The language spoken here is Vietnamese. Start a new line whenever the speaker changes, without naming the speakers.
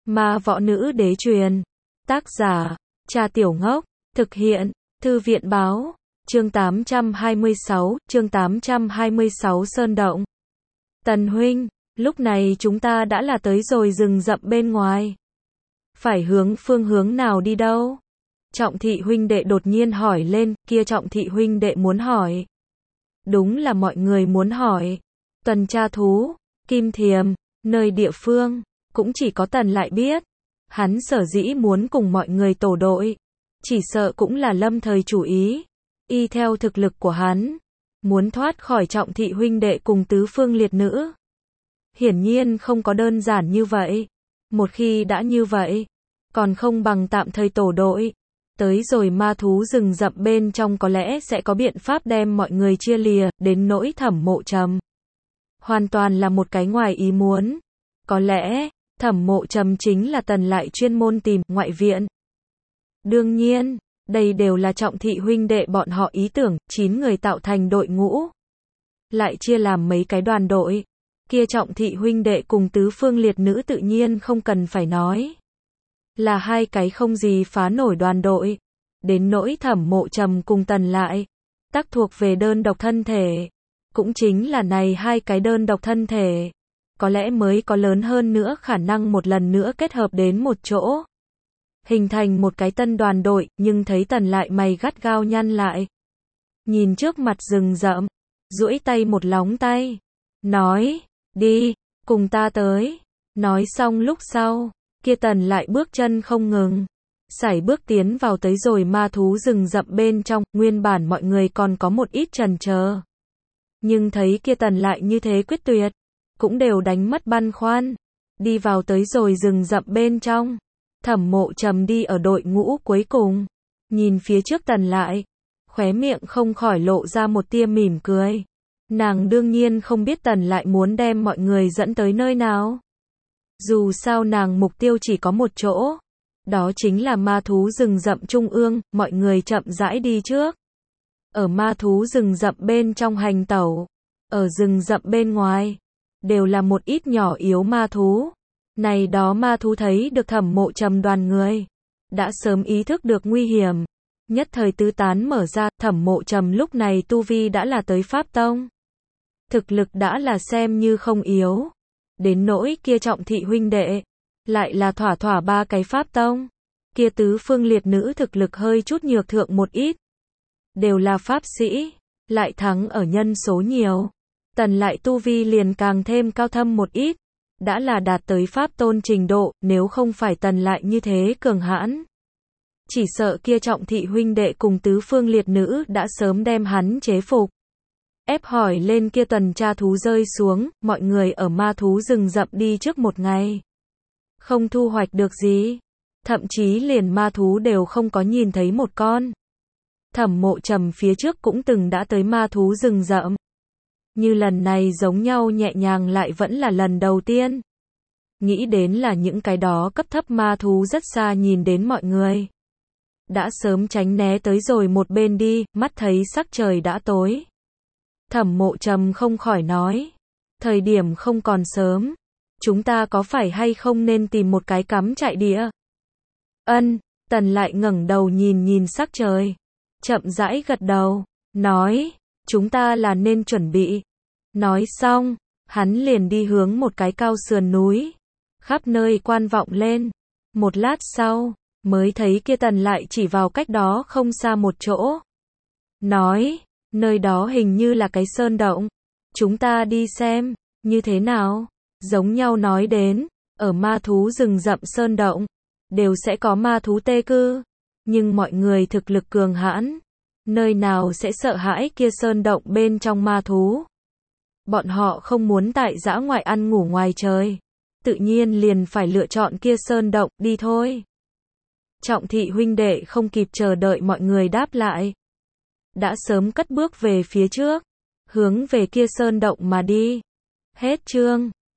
Ma võ nữ đế truyền. Tác giả, Cha Tiểu Ngốc. Thực hiện, Thư viện báo. Chương 826 Sơn Động. Tần huynh, lúc này chúng ta đã là tới rồi rừng rậm bên ngoài. Phải hướng phương hướng nào đi đâu? Trọng thị huynh đệ đột nhiên hỏi lên, kia Trọng thị huynh đệ muốn hỏi. Đúng là mọi người muốn hỏi. Tuần tra thú, Kim Thiềm, nơi địa phương, cũng chỉ có Tần lại biết. Hắn sở dĩ muốn cùng mọi người tổ đội, chỉ sợ cũng là lâm thời chủ ý. Y theo thực lực của hắn, muốn thoát khỏi Trọng thị huynh đệ cùng tứ phương liệt nữ. Hiển nhiên không có đơn giản như vậy. Một khi đã như vậy, còn không bằng tạm thời tổ đội. Tới rồi ma thú rừng rậm bên trong có lẽ sẽ có biện pháp đem mọi người chia lìa, đến nỗi Thẩm Mộ Trầm. Hoàn toàn là một cái ngoài ý muốn. Có lẽ, Thẩm Mộ Trầm chính là Tần lại chuyên môn tìm ngoại viện. Đương nhiên, đây đều là Trọng thị huynh đệ bọn họ ý tưởng, 9 người tạo thành đội ngũ. Lại chia làm mấy cái đoàn đội. Kia Trọng thị huynh đệ cùng tứ phương liệt nữ tự nhiên không cần phải nói. Là hai cái không gì phá nổi đoàn đội. Đến nỗi Thẩm Mộ Trầm cùng Tần lại, tác thuộc về đơn độc thân thể. Cũng chính là này hai cái đơn độc thân thể. Có lẽ mới có lớn hơn nữa khả năng một lần nữa kết hợp đến một chỗ. Hình thành một cái tân đoàn đội, nhưng thấy Tần lại mày gắt gao nhăn lại. Nhìn trước mặt rừng rậm, duỗi tay một lóng tay. Nói, đi, cùng ta tới. Nói xong lúc sau, kia Tần lại bước chân không ngừng. Sải bước tiến vào tới rồi ma thú rừng rậm bên trong, nguyên bản mọi người còn có một ít chần chờ. Nhưng thấy kia Tần lại như thế quyết tuyệt, cũng đều đánh mất băn khoăn. Đi vào tới rồi rừng rậm bên trong. Thẩm Mộ Trầm đi ở đội ngũ cuối cùng. Nhìn phía trước Tần lại. Khóe miệng không khỏi lộ ra một tia mỉm cười. Nàng đương nhiên không biết Tần lại muốn đem mọi người dẫn tới nơi nào. Dù sao nàng mục tiêu chỉ có một chỗ. Đó chính là ma thú rừng rậm trung ương, mọi người chậm rãi đi trước. Ở ma thú rừng rậm bên trong hành tẩu. Ở rừng rậm bên ngoài. Đều là một ít nhỏ yếu ma thú. Này đó ma thú thấy được Thẩm Mộ Trầm đoàn người. Đã sớm ý thức được nguy hiểm. Nhất thời tứ tán mở ra, Thẩm Mộ Trầm lúc này tu vi đã là tới Pháp Tông. Thực lực đã là xem như không yếu. Đến nỗi kia Trọng thị huynh đệ. Lại là thỏa thỏa ba cái Pháp Tông. Kia tứ phương liệt nữ thực lực hơi chút nhược thượng một ít. Đều là Pháp sĩ. Lại thắng ở nhân số nhiều. Tần lại tu vi liền càng thêm cao thâm một ít. Đã là đạt tới Pháp Tôn trình độ, nếu không phải Tần lại như thế cường hãn. Chỉ sợ kia Trọng thị huynh đệ cùng tứ phương liệt nữ đã sớm đem hắn chế phục. Ép hỏi lên kia tuần tra thú rơi xuống, mọi người ở ma thú rừng rậm đi trước một ngày. Không thu hoạch được gì. Thậm chí liền ma thú đều không có nhìn thấy một con. Thẩm Mộ Trầm phía trước cũng từng đã tới ma thú rừng rậm. Như lần này giống nhau nhẹ nhàng lại vẫn là lần đầu tiên. Nghĩ đến là những cái đó cấp thấp ma thú rất xa nhìn đến mọi người. Đã sớm tránh né tới rồi một bên đi, mắt thấy sắc trời đã tối. Thẩm Mộ Trầm không khỏi nói. Thời điểm không còn sớm. Chúng ta có phải hay không nên tìm một cái cắm trại địa? Ân, Tần lại ngẩng đầu nhìn sắc trời. Chậm rãi gật đầu. Nói, chúng ta là nên chuẩn bị. Nói xong, hắn liền đi hướng một cái cao sườn núi. Khắp nơi quan vọng lên. Một lát sau, mới thấy kia Tần lại chỉ vào cách đó không xa một chỗ. Nói, nơi đó hình như là cái sơn động. Chúng ta đi xem, như thế nào? Giống nhau nói đến, ở ma thú rừng rậm sơn động, đều sẽ có ma thú tê cư. Nhưng mọi người thực lực cường hãn, nơi nào sẽ sợ hãi kia sơn động bên trong ma thú. Bọn họ không muốn tại dã ngoại ăn ngủ ngoài trời. Tự nhiên liền phải lựa chọn kia sơn động, đi thôi. Trọng thị huynh đệ không kịp chờ đợi mọi người đáp lại. Đã sớm cất bước về phía trước, hướng về kia sơn động mà đi. Hết chương.